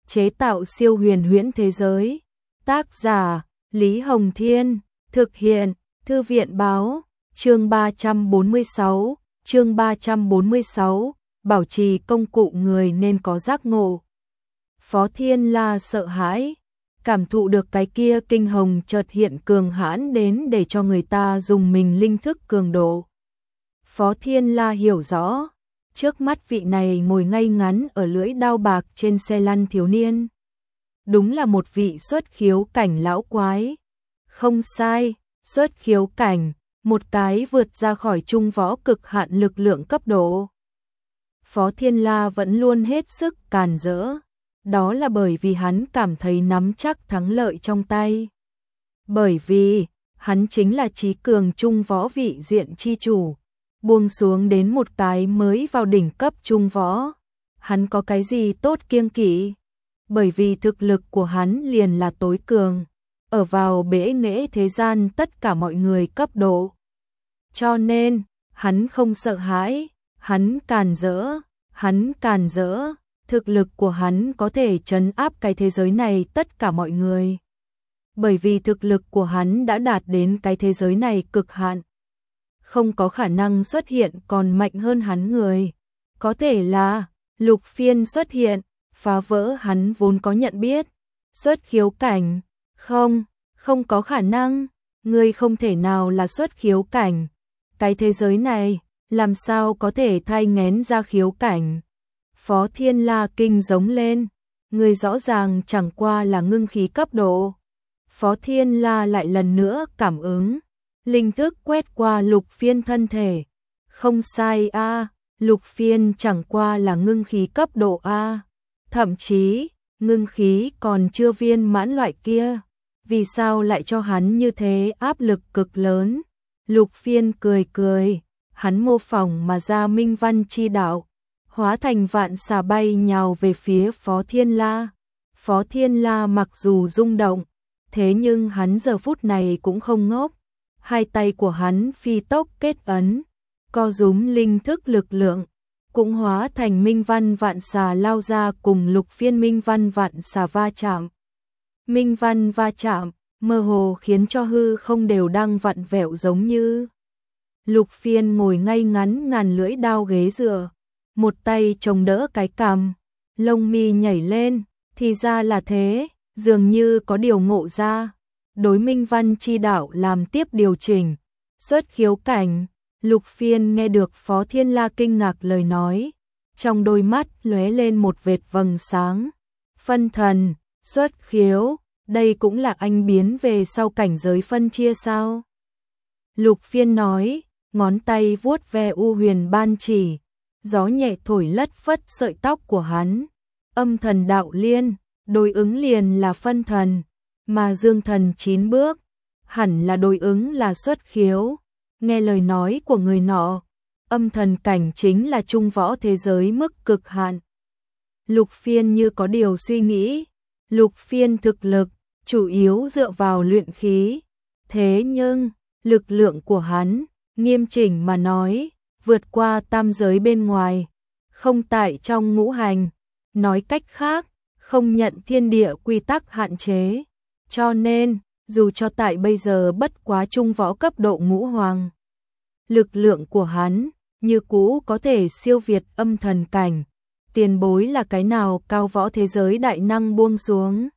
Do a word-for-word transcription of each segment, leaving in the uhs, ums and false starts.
chế tạo siêu huyền huyễn thế giới. Tác giả Lý Hồng Thiên, thực hiện Thư viện Báo. Chương ba trăm bốn mươi sáu, chương ba trăm bốn mươi sáu, bảo trì công cụ người nên có giác ngộ. Phó Thiên La sợ hãi, cảm thụ được cái kia kinh hồng chợt hiện cường hãn đến để cho người ta dùng mình linh thức cường độ. Phó Thiên La hiểu rõ, trước mắt vị này ngồi ngay ngắn ở lưỡi đao bạc trên xe lăn thiếu niên. Đúng là một vị xuất khiếu cảnh lão quái. Không sai, xuất khiếu cảnh, một cái vượt ra khỏi trung võ cực hạn lực lượng cấp độ. Phó Thiên La vẫn luôn hết sức càn rỡ. Đó là bởi vì hắn cảm thấy nắm chắc thắng lợi trong tay. Bởi vì, hắn chính là trí cường trung võ vị diện chi chủ. Buông xuống đến một cái mới vào đỉnh cấp trung võ. Hắn có cái gì tốt kiêng kỵ? Bởi vì thực lực của hắn liền là tối cường. Ở vào bể nghệ thế gian tất cả mọi người cấp độ. Cho nên, hắn không sợ hãi, hắn càn rỡ, hắn càn rỡ. Thực lực của hắn có thể trấn áp cái thế giới này tất cả mọi người. Bởi vì thực lực của hắn đã đạt đến cái thế giới này cực hạn. Không có khả năng xuất hiện còn mạnh hơn hắn người. Có thể là Lục Phiên xuất hiện, phá vỡ hắn vốn có nhận biết. Xuất khiếu cảnh, không, không có khả năng. Người không thể nào là xuất khiếu cảnh. Cái thế giới này, làm sao có thể thay ngén ra khiếu cảnh. Phó Thiên La kinh giống lên, người rõ ràng chẳng qua là ngưng khí cấp độ. Phó Thiên La lại lần nữa cảm ứng, linh thức quét qua Lục Phiên thân thể. Không sai a, à, Lục Phiên chẳng qua là ngưng khí cấp độ A. Thậm chí, ngưng khí còn chưa viên mãn loại kia. Vì sao lại cho hắn như thế áp lực cực lớn? Lục Phiên cười cười, hắn mô phỏng mà ra minh văn chi đạo. Hóa thành vạn xà bay nhào về phía Phó Thiên La. Phó Thiên La mặc dù rung động, thế nhưng hắn giờ phút này cũng không ngốc. Hai tay của hắn phi tốc kết ấn, co rúm linh thức lực lượng, cũng hóa thành minh văn vạn xà lao ra cùng Lục Phiên minh văn vạn xà va chạm. Minh văn va chạm, mơ hồ khiến cho hư không đều đang vặn vẹo giống như. Lục Phiên ngồi ngay ngắn ngàn lưỡi đao ghế dựa. Một tay chống đỡ cái cằm, lông mi nhảy lên, thì ra là thế, dường như có điều ngộ ra. Đối minh văn chi đạo làm tiếp điều chỉnh, xuất khiếu cảnh. Lục Phiên nghe được Phó Thiên La kinh ngạc lời nói, trong đôi mắt lóe lên một vệt vầng sáng. Phân thần, xuất khiếu, đây cũng là anh biến về sau cảnh giới phân chia sao? Lục Phiên nói, ngón tay vuốt ve u huyền ban chỉ. Gió nhẹ thổi lất phất sợi tóc của hắn. Âm thần đạo liên, đối ứng liền là phân thần, mà dương thần chín bước, hẳn là đối ứng là xuất khiếu. Nghe lời nói của người nọ, âm thần cảnh chính là trung võ thế giới mức cực hạn. Lục Phiên như có điều suy nghĩ, Lục Phiên thực lực, chủ yếu dựa vào luyện khí. Thế nhưng, lực lượng của hắn, nghiêm chỉnh mà nói, vượt qua tam giới bên ngoài, không tại trong ngũ hành, nói cách khác, không nhận thiên địa quy tắc hạn chế. Cho nên, dù cho tại bây giờ bất quá trung võ cấp độ ngũ hoàng, lực lượng của hắn, như cũ có thể siêu việt âm thần cảnh. Tiền bối là cái nào cao võ thế giới đại năng buông xuống?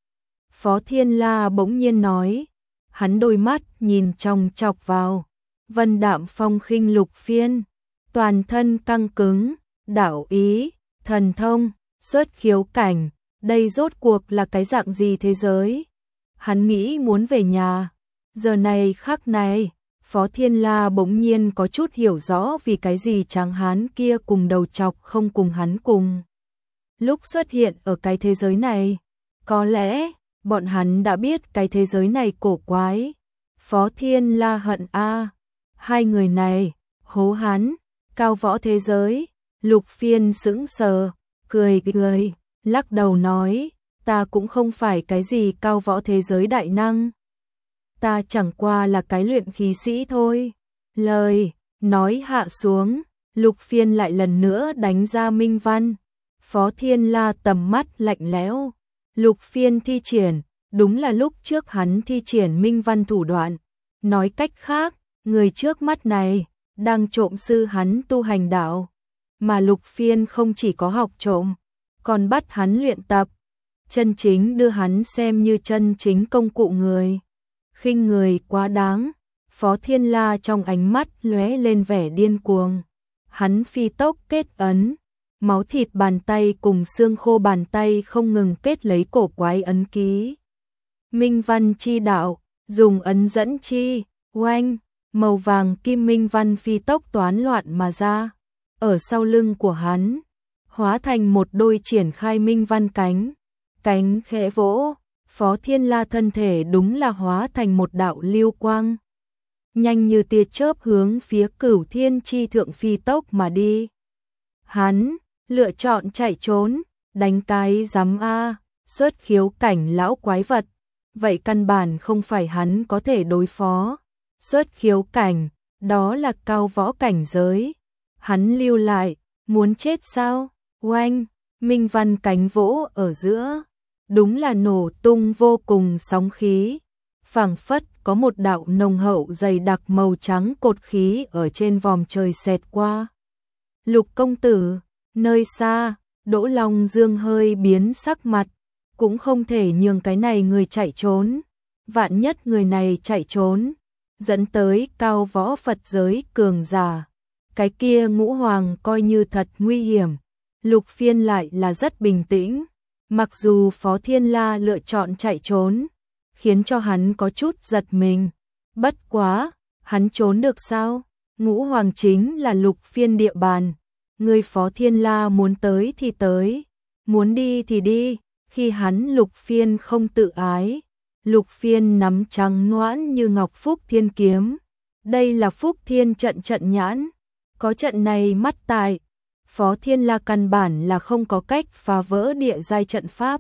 Phó Thiên La bỗng nhiên nói, hắn đôi mắt nhìn trong chọc vào. Vân đạm phong khinh Lục Phiên, toàn thân căng cứng, đạo ý, thần thông, xuất khiếu cảnh, đây rốt cuộc là cái dạng gì thế giới? Hắn nghĩ muốn về nhà. Giờ này khắc này, Phó Thiên La bỗng nhiên có chút hiểu rõ vì cái gì tráng hán kia cùng đầu chọc không cùng hắn cùng. Lúc xuất hiện ở cái thế giới này, có lẽ bọn hắn đã biết cái thế giới này cổ quái. Phó Thiên La hận a. Hai người này, hố hắn, cao võ thế giới. Lục Phiên sững sờ, cười cười, lắc đầu nói, ta cũng không phải cái gì cao võ thế giới đại năng. Ta chẳng qua là cái luyện khí sĩ thôi. Lời nói hạ xuống, Lục Phiên lại lần nữa đánh ra minh văn. Phó Thiên La tầm mắt lạnh lẽo. Lục Phiên thi triển, đúng là lúc trước hắn thi triển minh văn thủ đoạn. Nói cách khác, người trước mắt này đang trộm sư hắn tu hành đạo, mà Lục Phiên không chỉ có học trộm, còn bắt hắn luyện tập, chân chính đưa hắn xem như chân chính công cụ người. Khinh người quá đáng, Phó Thiên La trong ánh mắt lóe lên vẻ điên cuồng. Hắn phi tốc kết ấn, máu thịt bàn tay cùng xương khô bàn tay không ngừng kết lấy cổ quái ấn ký. Minh văn chi đạo, dùng ấn dẫn chi, oanh, màu vàng kim minh văn phi tốc toán loạn mà ra. Ở sau lưng của hắn, hóa thành một đôi triển khai minh văn cánh. Cánh khẽ vỗ, Phó Thiên La thân thể đúng là hóa thành một đạo lưu quang. Nhanh như tia chớp hướng phía Cửu Thiên chi thượng phi tốc mà đi. Hắn lựa chọn chạy trốn, đánh cái giám a, xuất khiếu cảnh lão quái vật. Vậy căn bản không phải hắn có thể đối phó. Xuất khiếu cảnh, đó là cao võ cảnh giới. Hắn lưu lại, muốn chết sao? Oanh, minh văn cánh vỗ ở giữa. Đúng là nổ tung vô cùng sóng khí. Phảng phất có một đạo nồng hậu dày đặc màu trắng cột khí ở trên vòm trời xẹt qua. Lục công tử, nơi xa, Đỗ Long Dương hơi biến sắc mặt, cũng không thể nhường cái này người chạy trốn. Vạn nhất người này chạy trốn, dẫn tới cao võ Phật giới cường giả. Cái kia Ngũ Hoàng coi như thật nguy hiểm. Lục Phiên lại là rất bình tĩnh. Mặc dù Phó Thiên La lựa chọn chạy trốn, khiến cho hắn có chút giật mình. Bất quá, hắn trốn được sao? Ngũ Hoàng chính là Lục Phiên địa bàn. Người Phó Thiên La muốn tới thì tới, muốn đi thì đi. Khi hắn Lục Phiên không tự ái, Lục Phiên nắm trắng noãn như ngọc Phúc Thiên kiếm. Đây là Phúc Thiên trận trận nhãn. Có trận này mắt tài, Phó Thiên La căn bản là không có cách phá vỡ địa giai trận pháp.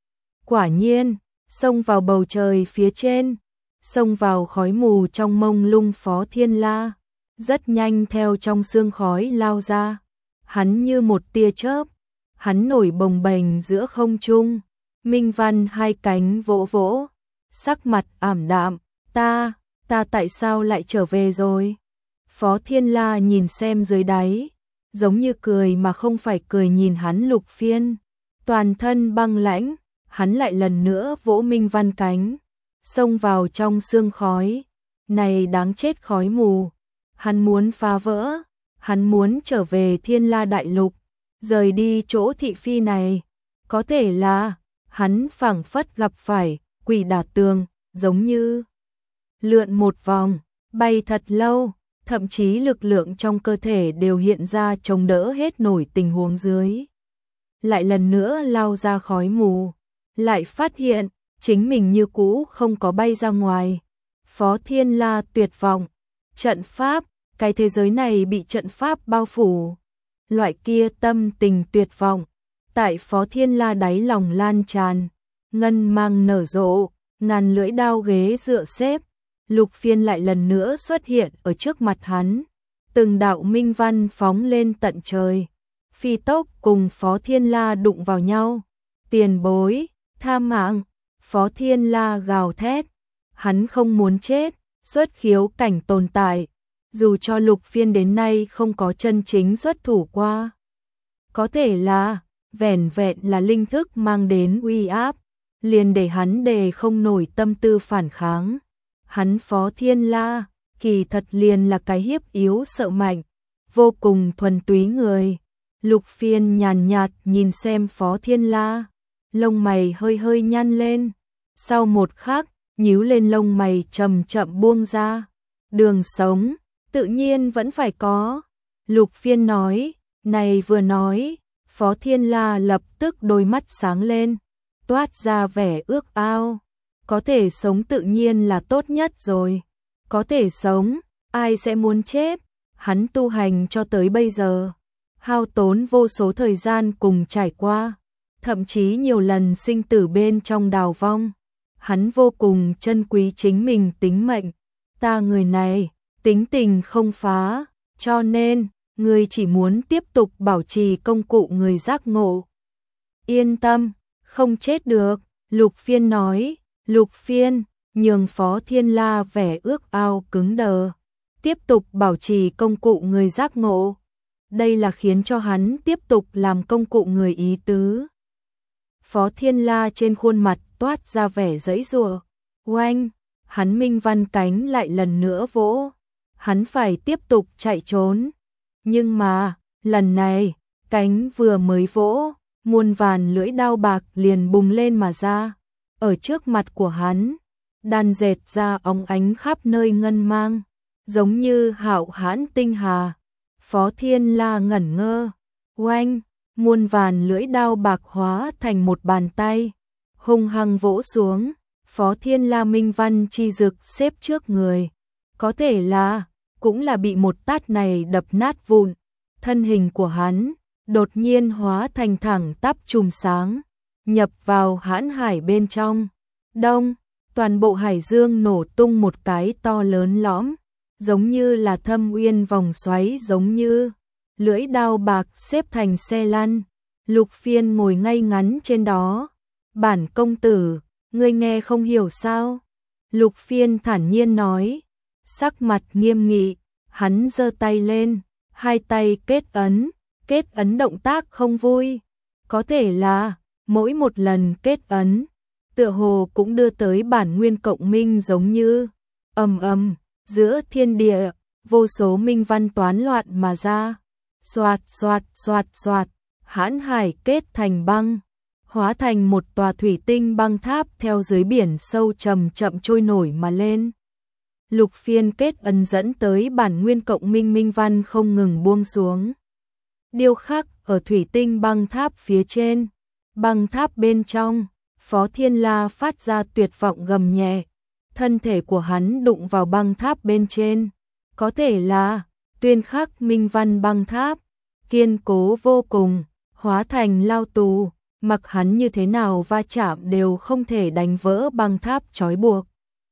Quả nhiên, xông vào bầu trời phía trên, xông vào khói mù trong mông lung Phó Thiên La, rất nhanh theo trong sương khói lao ra. Hắn như một tia chớp, hắn nổi bồng bềnh giữa không trung, minh văn hai cánh vỗ vỗ, sắc mặt ảm đạm, ta, ta tại sao lại trở về rồi? Phó Thiên La nhìn xem dưới đáy, giống như cười mà không phải cười nhìn hắn Lục Phiên, toàn thân băng lãnh, hắn lại lần nữa vỗ minh văn cánh, xông vào trong sương khói, này đáng chết khói mù, hắn muốn phá vỡ, hắn muốn trở về Thiên La Đại Lục, rời đi chỗ thị phi này, có thể là, hắn phảng phất gặp phải, quỷ đả tường, giống như lượn một vòng, bay thật lâu. Thậm chí lực lượng trong cơ thể đều hiện ra chống đỡ hết nổi tình huống dưới. Lại lần nữa lao ra khói mù, lại phát hiện chính mình như cũ không có bay ra ngoài. Phó Thiên La tuyệt vọng, trận pháp, cái thế giới này bị trận pháp bao phủ. Loại kia tâm tình tuyệt vọng, tại Phó Thiên La đáy lòng lan tràn, ngân mang nở rộ, ngàn lưỡi đao ghế dựa xếp. Lục Phiên lại lần nữa xuất hiện ở trước mặt hắn, từng đạo minh văn phóng lên tận trời, phi tốc cùng Phó Thiên La đụng vào nhau. Tiền bối, tha mạng, Phó Thiên La gào thét, hắn không muốn chết, xuất khiếu cảnh tồn tại, dù cho Lục Phiên đến nay không có chân chính xuất thủ qua. Có thể là, vẻn vẹn là linh thức mang đến uy áp, liền để hắn đề không nổi tâm tư phản kháng. Hắn Phó Thiên La, kỳ thật liền là cái hiếp yếu sợ mạnh, vô cùng thuần túy người. Lục Phiên nhàn nhạt nhìn xem Phó Thiên La, lông mày hơi hơi nhăn lên, sau một khắc, nhíu lên lông mày chậm chậm buông ra. Đường sống, tự nhiên vẫn phải có. Lục Phiên nói, này vừa nói, Phó Thiên La lập tức đôi mắt sáng lên, toát ra vẻ ước ao. Có thể sống tự nhiên là tốt nhất rồi. Có thể sống, ai sẽ muốn chết? Hắn tu hành cho tới bây giờ, hao tốn vô số thời gian cùng trải qua, thậm chí nhiều lần sinh tử bên trong đào vong. Hắn vô cùng trân quý chính mình tính mệnh. Ta người này, tính tình không phá, cho nên, người chỉ muốn tiếp tục bảo trì công cụ người giác ngộ. Yên tâm, không chết được, Lục Phiên nói. Lục Phiên nhường Phó Thiên La vẻ ước ao cứng đờ, tiếp tục bảo trì công cụ người giác ngộ. Đây là khiến cho hắn tiếp tục làm công cụ người ý tứ. Phó Thiên La trên khuôn mặt toát ra vẻ giãy giụa. Oanh, hắn minh văn cánh lại lần nữa vỗ. Hắn phải tiếp tục chạy trốn. Nhưng mà, lần này, cánh vừa mới vỗ, muôn vàn lưỡi đao bạc liền bùng lên mà ra. Ở trước mặt của hắn, đan dệt ra óng ánh khắp nơi ngân mang, giống như hạo hãn tinh hà. Phó Thiên La ngẩn ngơ. Oanh, muôn vàn lưỡi đao bạc hóa thành một bàn tay, hung hăng vỗ xuống. Phó Thiên La minh văn chi dực xếp trước người. Có thể là, cũng là bị một tát này đập nát vụn. Thân hình của hắn đột nhiên hóa thành thẳng tắp chùm sáng, nhập vào hãn hải bên trong. Đông, toàn bộ hải dương nổ tung một cái to lớn lõm, giống như là thâm uyên vòng xoáy, giống như lưỡi đao bạc xếp thành xe lăn. Lục Phiên ngồi ngay ngắn trên đó. Bản công tử, ngươi nghe không hiểu sao? Lục Phiên thản nhiên nói. Sắc mặt nghiêm nghị, hắn giơ tay lên, hai tay kết ấn, kết ấn động tác không vui. Có thể là, mỗi một lần kết ấn, tựa hồ cũng đưa tới bản nguyên cộng minh, giống như ầm ầm, giữa thiên địa, vô số minh văn toán loạn mà ra. Xoạt xoạt xoạt xoạt, hãn hải kết thành băng, hóa thành một tòa thủy tinh băng tháp theo dưới biển sâu chậm chậm trôi nổi mà lên. Lục Phiên kết ấn dẫn tới bản nguyên cộng minh minh văn không ngừng buông xuống, điêu khắc ở thủy tinh băng tháp phía trên. Băng tháp bên trong, Phó Thiên La phát ra tuyệt vọng gầm nhẹ. Thân thể của hắn đụng vào băng tháp bên trên. Có thể là tuyên khắc minh văn băng tháp, kiên cố vô cùng, hóa thành lao tù, mặc hắn như thế nào va chạm đều không thể đánh vỡ băng tháp trói buộc.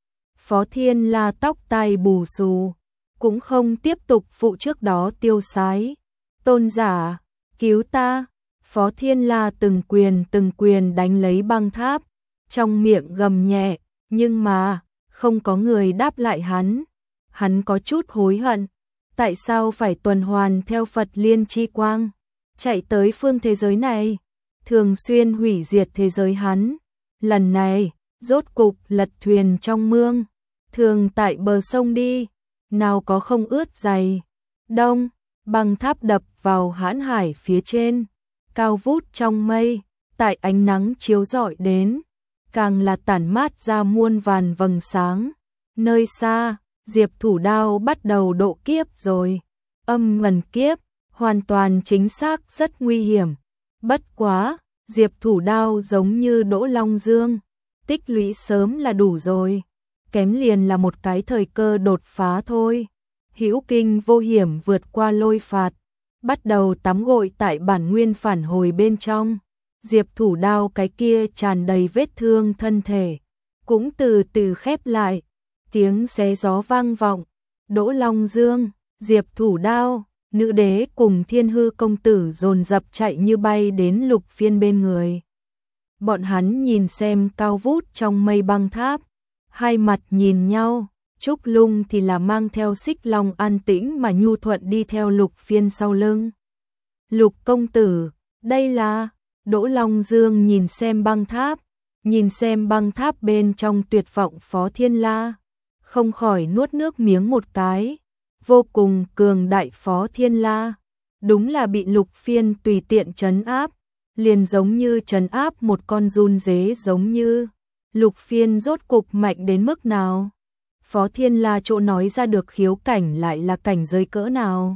Phó Thiên La tóc tai bù xù, cũng không tiếp tục phụ trước đó tiêu sái. Tôn giả, cứu ta! Phó Thiên La từng quyền từng quyền đánh lấy băng tháp, trong miệng gầm nhẹ, nhưng mà không có người đáp lại hắn. Hắn có chút hối hận, tại sao phải tuần hoàn theo Phật Liên chi quang, chạy tới phương thế giới này, thường xuyên hủy diệt thế giới hắn. Lần này, rốt cục lật thuyền trong mương, thường tại bờ sông đi, nào có không ướt giày. Đông, băng tháp đập vào hãn hải phía trên, cao vút trong mây, tại ánh nắng chiếu rọi đến, càng là tản mát ra muôn vàn vầng sáng. Nơi xa, Diệp Thủ Đao bắt đầu độ kiếp rồi. Âm ngần kiếp, hoàn toàn chính xác rất nguy hiểm. Bất quá, Diệp Thủ Đao giống như Đỗ Long Dương, tích lũy sớm là đủ rồi, kém liền là một cái thời cơ đột phá thôi. Hữu kinh vô hiểm vượt qua lôi phạt, bắt đầu tắm gội tại bản nguyên phản hồi bên trong. Diệp Thủ Đao cái kia tràn đầy vết thương thân thể cũng từ từ khép lại, tiếng xé gió vang vọng. Đỗ Long Dương, Diệp Thủ Đao, nữ đế cùng Thiên Hư công tử dồn dập chạy như bay đến Lục Phiên bên người. Bọn hắn nhìn xem cao vút trong mây băng tháp, hai mặt nhìn nhau. Trúc Lung thì là mang theo Xích Long an tĩnh mà nhu thuận đi theo Lục Phiên sau lưng. Lục công tử, đây là... Đỗ Long Dương nhìn xem băng tháp, nhìn xem băng tháp bên trong tuyệt vọng Phó Thiên La, không khỏi nuốt nước miếng một cái. Vô cùng cường đại Phó Thiên La, đúng là bị Lục Phiên tùy tiện trấn áp, liền giống như trấn áp một con giun dế giống như. Lục Phiên rốt cục mạnh đến mức nào? Phó Thiên La chỗ nói ra được khiếu cảnh lại là cảnh giới cỡ nào?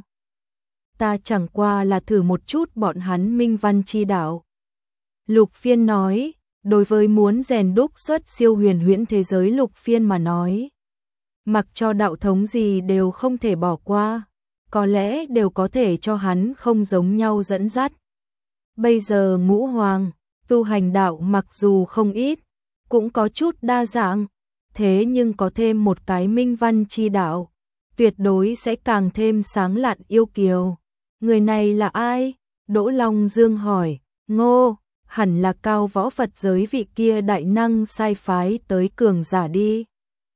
Ta chẳng qua là thử một chút bọn hắn minh văn chi đạo. Lục Phiên nói, đối với muốn rèn đúc xuất siêu huyền huyễn thế giới Lục Phiên mà nói, mặc cho đạo thống gì đều không thể bỏ qua, có lẽ đều có thể cho hắn không giống nhau dẫn dắt. Bây giờ Ngũ Hoàng, tu hành đạo mặc dù không ít, cũng có chút đa dạng, thế nhưng có thêm một cái minh văn chi đạo, tuyệt đối sẽ càng thêm sáng lạn yêu kiều. Người này là ai? Đỗ Long Dương hỏi. Ngô, hẳn là cao võ Phật giới vị kia đại năng sai phái tới cường giả đi.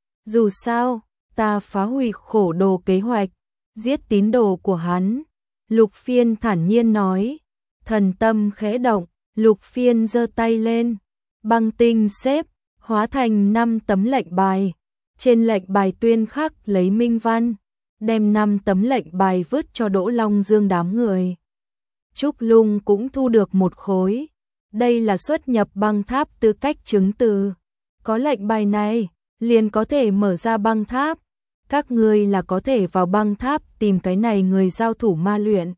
Dù sao, ta phá hủy khổ đồ kế hoạch, giết tín đồ của hắn. Lục Phiên thản nhiên nói, thần tâm khẽ động, Lục Phiên giơ tay lên, băng tinh xếp, hóa thành năm tấm lệnh bài. Trên lệnh bài tuyên khắc lấy minh văn, đem năm tấm lệnh bài vứt cho Đỗ Long Dương đám người. Trúc Lung cũng thu được một khối. Đây là xuất nhập băng tháp tư cách chứng từ. Có lệnh bài này, liền có thể mở ra băng tháp. Các ngươi là có thể vào băng tháp tìm cái này người giao thủ ma luyện.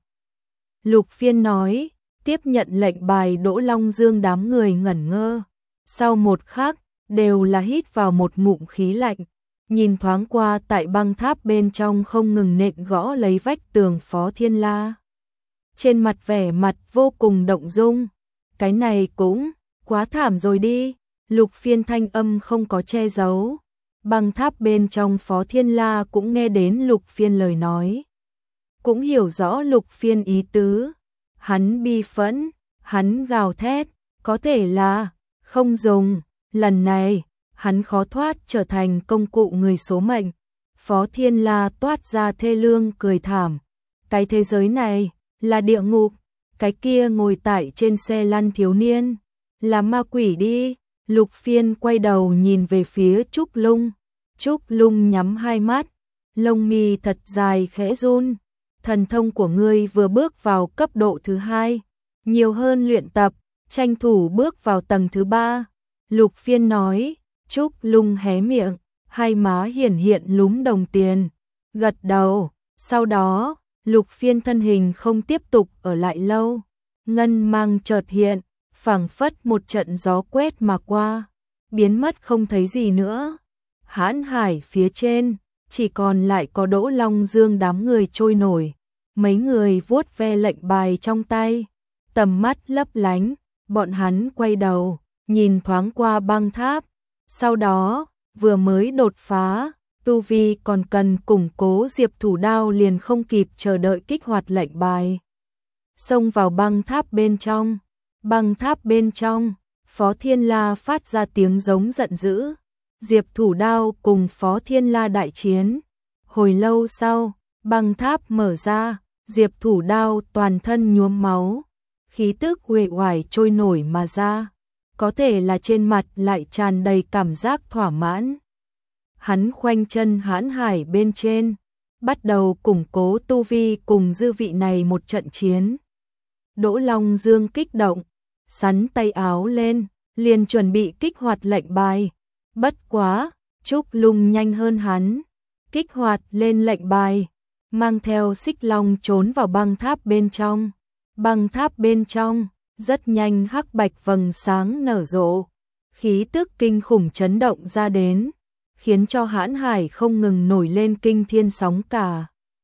Lục Phiên nói, tiếp nhận lệnh bài. Đỗ Long Dương đám người ngẩn ngơ. Sau một khắc, đều là hít vào một ngụm khí lạnh. Nhìn thoáng qua tại băng tháp bên trong không ngừng nện gõ lấy vách tường Phó Thiên La. Trên mặt vẻ mặt vô cùng động dung. Cái này cũng quá thảm rồi đi. Lục Phiên thanh âm không có che giấu. Băng tháp bên trong Phó Thiên La cũng nghe đến Lục Phiên lời nói. Cũng hiểu rõ Lục Phiên ý tứ. Hắn bi phẫn, hắn gào thét, có thể là không dùng, lần này hắn khó thoát trở thành công cụ người số mệnh. Phó Thiên La toát ra thê lương cười thảm. Cái thế giới này là địa ngục, cái kia ngồi tại trên xe lăn thiếu niên là ma quỷ đi. Lục Phiên quay đầu nhìn về phía Trúc Lung. Trúc Lung nhắm hai mắt, lông mi thật dài khẽ run. Thần thông của ngươi vừa bước vào cấp độ thứ hai, nhiều hơn luyện tập, tranh thủ bước vào tầng thứ ba. Lục Phiên nói. Trúc Lung hé miệng, hai má hiển hiện lúm đồng tiền, gật đầu. Sau đó, Lục Phiên thân hình không tiếp tục ở lại lâu. Ngân mang chợt hiện, phảng phất một trận gió quét mà qua, biến mất không thấy gì nữa. Hãn hải phía trên, chỉ còn lại có Đỗ Long Dương đám người trôi nổi. Mấy người vuốt ve lệnh bài trong tay, tầm mắt lấp lánh. Bọn hắn quay đầu, nhìn thoáng qua băng tháp. Sau đó, vừa mới đột phá, tu vi còn cần củng cố. Diệp Thủ Đao liền không kịp chờ đợi kích hoạt lệnh bài, xông vào băng tháp bên trong. Băng tháp bên trong, Phó Thiên La phát ra tiếng giống giận dữ. Diệp Thủ Đao cùng Phó Thiên La đại chiến. Hồi lâu sau, băng tháp mở ra, Diệp Thủ Đao toàn thân nhuốm máu, khí tức uể oải trôi nổi mà ra. Có thể là trên mặt lại tràn đầy cảm giác thỏa mãn. Hắn khoanh chân hãn hải bên trên, bắt đầu củng cố tu vi cùng dư vị này một trận chiến. Đỗ Long Dương kích động, sắn tay áo lên, liền chuẩn bị kích hoạt lệnh bài. Bất quá, Trúc Lung nhanh hơn hắn, kích hoạt lên lệnh bài, mang theo xích long trốn vào băng tháp bên trong. Băng tháp bên trong, rất nhanh hắc bạch vầng sáng nở rộ, khí tức kinh khủng chấn động ra đến, khiến cho hãn hải không ngừng nổi lên kinh thiên sóng cả.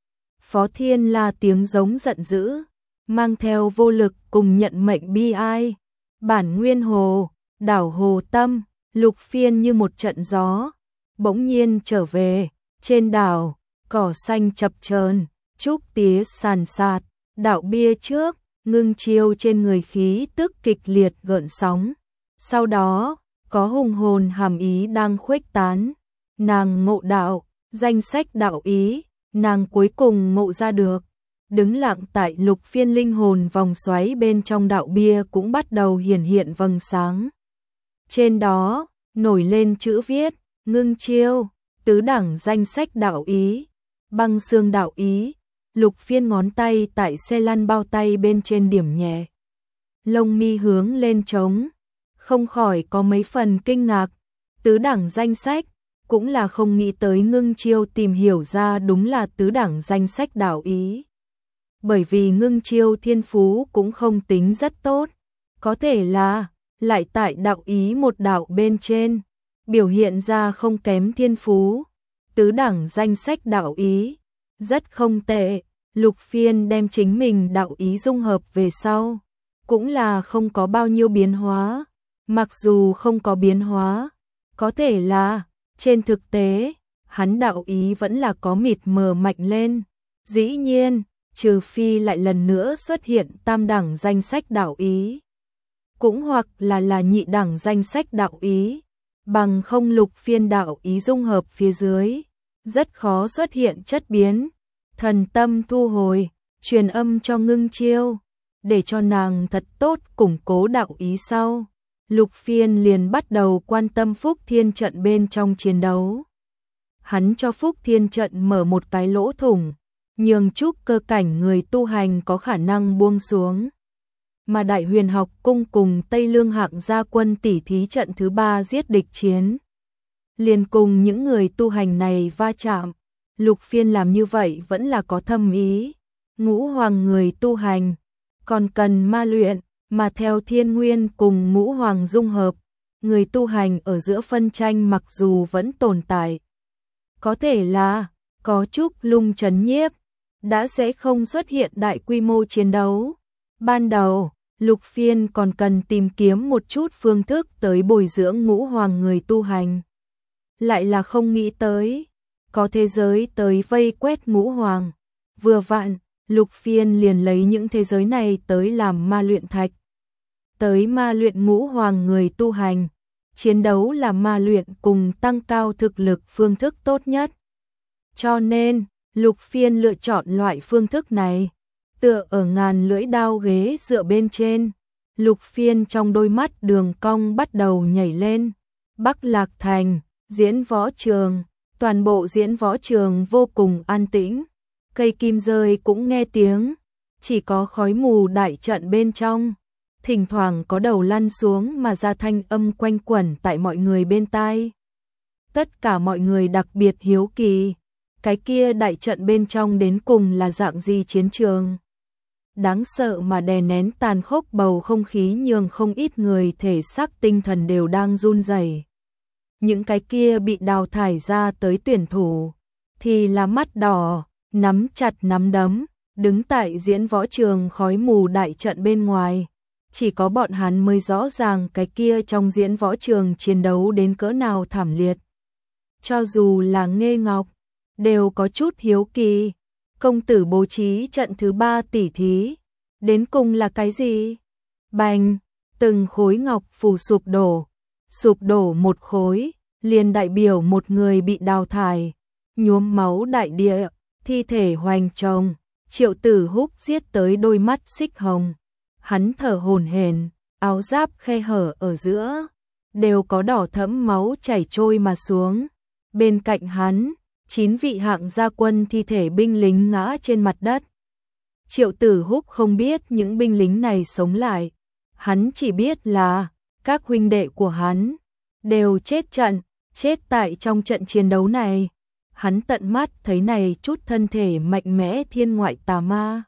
Phó Thiên La tiếng giống giận dữ, mang theo vô lực cùng nhận mệnh bi ai. Bản Nguyên Hồ, đảo Hồ Tâm, Lục Phiên như một trận gió, bỗng nhiên trở về. Trên đảo, cỏ xanh chập chờn, trúc tía sàn sạt, đạo bia trước, Ngưng Chiêu trên người khí tức kịch liệt gợn sóng. Sau đó, có hùng hồn hàm ý đang khuếch tán. Nàng ngộ đạo, danh sách đạo ý, nàng cuối cùng ngộ ra được. Đứng lặng tại Lục Phiên linh hồn vòng xoáy bên trong đạo bia cũng bắt đầu hiển hiện vầng sáng. Trên đó, nổi lên chữ viết, Ngưng Chiêu, tứ đẳng danh sách đạo ý, băng xương đạo ý. Lục Phiên ngón tay tại xe lăn bao tay bên trên điểm nhẹ. Lông mi hướng lên trống, không khỏi có mấy phần kinh ngạc. Tứ đẳng danh sách, cũng là không nghĩ tới Ngưng Chiêu tìm hiểu ra đúng là tứ đẳng danh sách đạo ý. Bởi vì Ngưng Chiêu thiên phú cũng không tính rất tốt, có thể là lại tại đạo ý một đạo bên trên, biểu hiện ra không kém thiên phú. Tứ đẳng danh sách đạo ý, rất không tệ. Lục Phiên đem chính mình đạo ý dung hợp về sau, cũng là không có bao nhiêu biến hóa. Mặc dù không có biến hóa, có thể là trên thực tế, hắn đạo ý vẫn là có mịt mờ mạnh lên. Dĩ nhiên, trừ phi lại lần nữa xuất hiện tam đẳng danh sách đạo ý. cũng hoặc là là nhị đẳng danh sách đạo ý, bằng không lục phiên đạo ý dung hợp phía dưới, rất khó xuất hiện chất biến. Thần tâm thu hồi, truyền âm cho Ngưng Chiêu, để cho nàng thật tốt củng cố đạo ý sau. Lục phiên liền bắt đầu quan tâm Phúc Thiên trận bên trong chiến đấu. Hắn cho Phúc Thiên trận mở một cái lỗ thủng, nhường trúc cơ cảnh người tu hành có khả năng buông xuống. Mà Đại Huyền Học Cung cùng Tây Lương Hạng gia quân tỉ thí trận thứ ba giết địch chiến, liền cùng những người tu hành này va chạm. Lục phiên làm như vậy vẫn là có thâm ý. Ngũ hoàng người tu hành còn cần ma luyện, mà theo thiên nguyên cùng ngũ hoàng dung hợp, người tu hành ở giữa phân tranh mặc dù vẫn tồn tại, có thể là có chút lung chấn nhiếp, đã sẽ không xuất hiện đại quy mô chiến đấu. Ban đầu, lục phiên còn cần tìm kiếm một chút phương thức tới bồi dưỡng ngũ hoàng người tu hành. Lại là không nghĩ tới, có thế giới tới vây quét ngũ hoàng. Vừa vặn, lục phiên liền lấy những thế giới này tới làm ma luyện thạch. Tới ma luyện ngũ hoàng người tu hành. Chiến đấu là ma luyện cùng tăng cao thực lực phương thức tốt nhất. Cho nên, lục phiên lựa chọn loại phương thức này. Tựa ở ngàn lưỡi đao ghế dựa bên trên, lục phiên trong đôi mắt đường cong bắt đầu nhảy lên. Bắc Lạc Thành, diễn võ trường, toàn bộ diễn võ trường vô cùng an tĩnh. Cây kim rơi cũng nghe tiếng, chỉ có khói mù đại trận bên trong. Thỉnh thoảng có đầu lăn xuống mà ra thanh âm quanh quẩn tại mọi người bên tai. Tất cả mọi người đặc biệt hiếu kỳ, cái kia đại trận bên trong đến cùng là dạng gì chiến trường. Đáng sợ mà đè nén tàn khốc bầu không khí nhường không ít người thể xác tinh thần đều đang run rẩy. Những cái kia bị đào thải ra tới tuyển thủ, thì là mắt đỏ, nắm chặt nắm đấm, đứng tại diễn võ trường khói mù đại trận bên ngoài. Chỉ có bọn hắn mới rõ ràng cái kia trong diễn võ trường chiến đấu đến cỡ nào thảm liệt. Cho dù là Nghê Ngọc, đều có chút hiếu kỳ. Công tử bố trí trận thứ ba tỉ thí, đến cùng là cái gì? Bành, từng khối ngọc phù sụp đổ, sụp đổ một khối, liền đại biểu một người bị đào thải, nhuốm máu đại địa, thi thể hoành trồng. Triệu Tử Húc giết tới đôi mắt xích hồng. Hắn thở hổn hển, áo giáp khe hở ở giữa, đều có đỏ thẫm máu chảy trôi mà xuống. Bên cạnh hắn, chín vị hạng gia quân thi thể binh lính ngã trên mặt đất. Triệu Tử Húc không biết những binh lính này sống lại, hắn chỉ biết là các huynh đệ của hắn đều chết trận, chết tại trong trận chiến đấu này. Hắn tận mắt thấy này chút thân thể mạnh mẽ thiên ngoại tà ma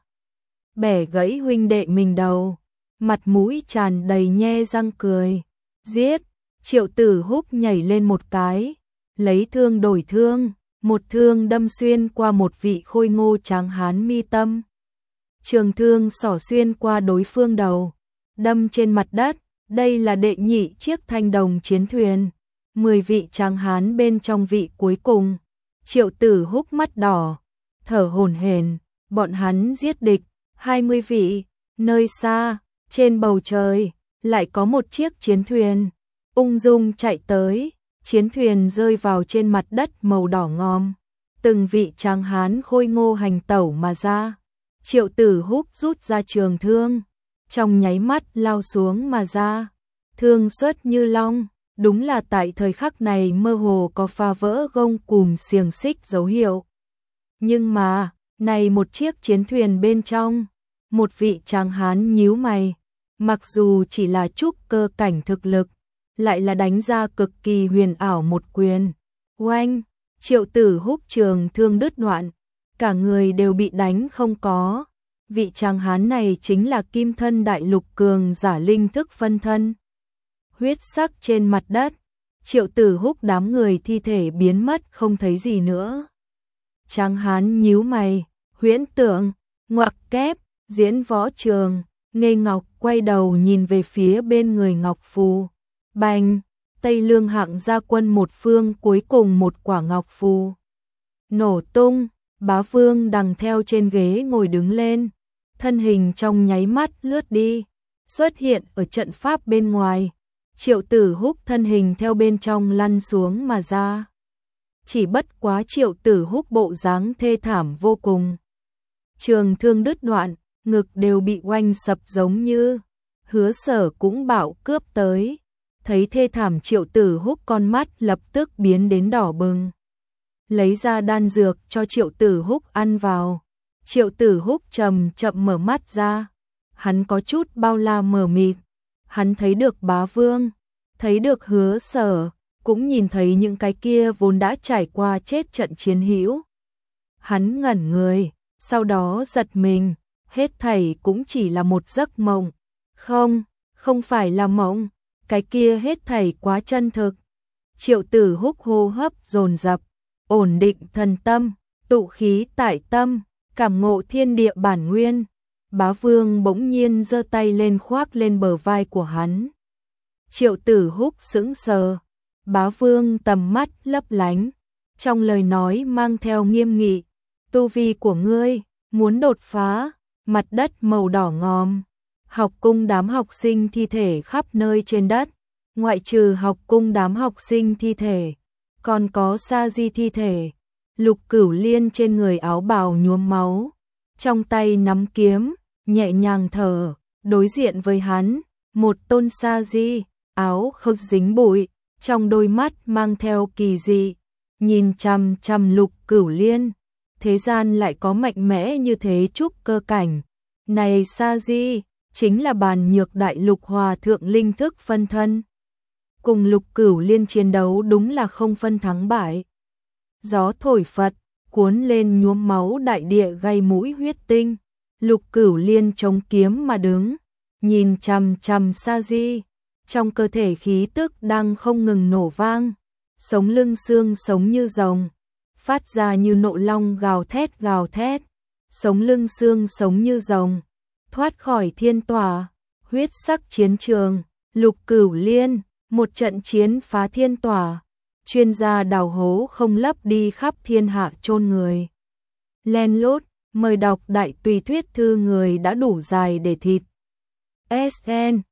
bẻ gãy huynh đệ mình đầu, mặt mũi tràn đầy nhe răng cười. Giết! Triệu Tử Húc nhảy lên một cái, lấy thương đổi thương, một thương đâm xuyên qua một vị khôi ngô tráng hán mi tâm. Trường thương xỏ xuyên qua đối phương đầu, đâm trên mặt đất. Đây là đệ nhị chiếc thanh đồng chiến thuyền, mười vị tráng hán bên trong vị cuối cùng. Triệu Tử Húc mắt đỏ, thở hổn hển, bọn hắn giết địch hai mươi vị. Nơi xa, trên bầu trời, lại có một chiếc chiến thuyền ung dung chạy tới. Chiến thuyền rơi vào trên mặt đất màu đỏ ngòm, từng vị tráng hán khôi ngô hành tẩu mà ra. Triệu Tử Húc rút ra trường thương, trong nháy mắt lao xuống mà ra. Thương xuất như long, đúng là tại thời khắc này mơ hồ có phá vỡ gông cùm xiềng xích dấu hiệu. Nhưng mà, này một chiếc chiến thuyền bên trong, một vị tráng hán nhíu mày, mặc dù chỉ là trúc cơ cảnh thực lực, lại là đánh ra cực kỳ huyền ảo một quyền. Oanh! Triệu Tử Húc trường thương đứt đoạn, cả người đều bị đánh không có. Vị tráng hán này chính là Kim Thân Đại Lục cường giả linh thức phân thân. Huyết sắc trên mặt đất, Triệu Tử Húc đám người thi thể biến mất không thấy gì nữa. Tráng hán nhíu mày, huyễn tượng, ngoặc kép, diễn võ trường. Nghê Ngọc quay đầu nhìn về phía bên người Ngọc Phù. Bành! Tây Lương Hạng gia quân một phương cuối cùng một quả ngọc phù nổ tung. Bá Vương đằng theo trên ghế ngồi đứng lên, thân hình trong nháy mắt lướt đi, xuất hiện ở trận pháp bên ngoài. Triệu Tử Húc thân hình theo bên trong lăn xuống mà ra. Chỉ bất quá Triệu Tử Húc bộ dáng thê thảm vô cùng. Trường thương đứt đoạn, ngực đều bị oanh sập giống như. Hứa Sở cũng bảo cướp tới. Thấy thê thảm Triệu Tử Húc, con mắt lập tức biến đến đỏ bừng. Lấy ra đan dược cho Triệu Tử Húc ăn vào. Triệu Tử Húc chậm chậm mở mắt ra. Hắn có chút bao la mờ mịt. Hắn thấy được Bá Vương, thấy được Hứa Sở, cũng nhìn thấy những cái kia vốn đã trải qua chết trận chiến hữu. Hắn ngẩn người, sau đó giật mình, hết thảy cũng chỉ là một giấc mộng. Không, không phải là mộng, cái kia hết thảy quá chân thực. Triệu Tử Húc hô hấp dồn dập, ổn định thần tâm, tụ khí tại tâm, cảm ngộ thiên địa bản nguyên. Bá Vương bỗng nhiên giơ tay lên khoác lên bờ vai của hắn. Triệu Tử Húc sững sờ, Bá Vương tầm mắt lấp lánh, trong lời nói mang theo nghiêm nghị, tu vi của ngươi muốn đột phá. Mặt đất màu đỏ ngòm, học cung đám học sinh thi thể khắp nơi trên đất, ngoại trừ học cung đám học sinh thi thể, còn có Sa Di thi thể. Lục Cửu Liên trên người áo bào nhuốm máu, trong tay nắm kiếm, nhẹ nhàng thở, đối diện với hắn, một tôn Sa Di, áo không dính bụi, trong đôi mắt mang theo kỳ dị, nhìn chằm chằm Lục Cửu Liên. Thế gian lại có mạnh mẽ như thế trúc cơ cảnh. Này Sa Di, chính là Bàn Nhược Đại Lục Hòa Thượng linh thức phân thân. Cùng Lục Cửu Liên chiến đấu đúng là không phân thắng bại. Gió thổi phật, cuốn lên nhuốm máu đại địa gây mũi huyết tinh. Lục Cửu Liên chống kiếm mà đứng, nhìn chằm chằm Sa Di, trong cơ thể khí tức đang không ngừng nổ vang, sống lưng xương sống như rồng, phát ra như nộ long gào thét gào thét, sống lưng xương sống như rồng, thoát khỏi thiên tỏa, huyết sắc chiến trường. Lục Cửu Liên, một trận chiến phá thiên tỏa, chuyên gia đào hố không lấp đi khắp thiên hạ chôn người. Len lút, mời đọc Đại Tùy Thuyết Thư, người đã đủ dài để thịt. ét en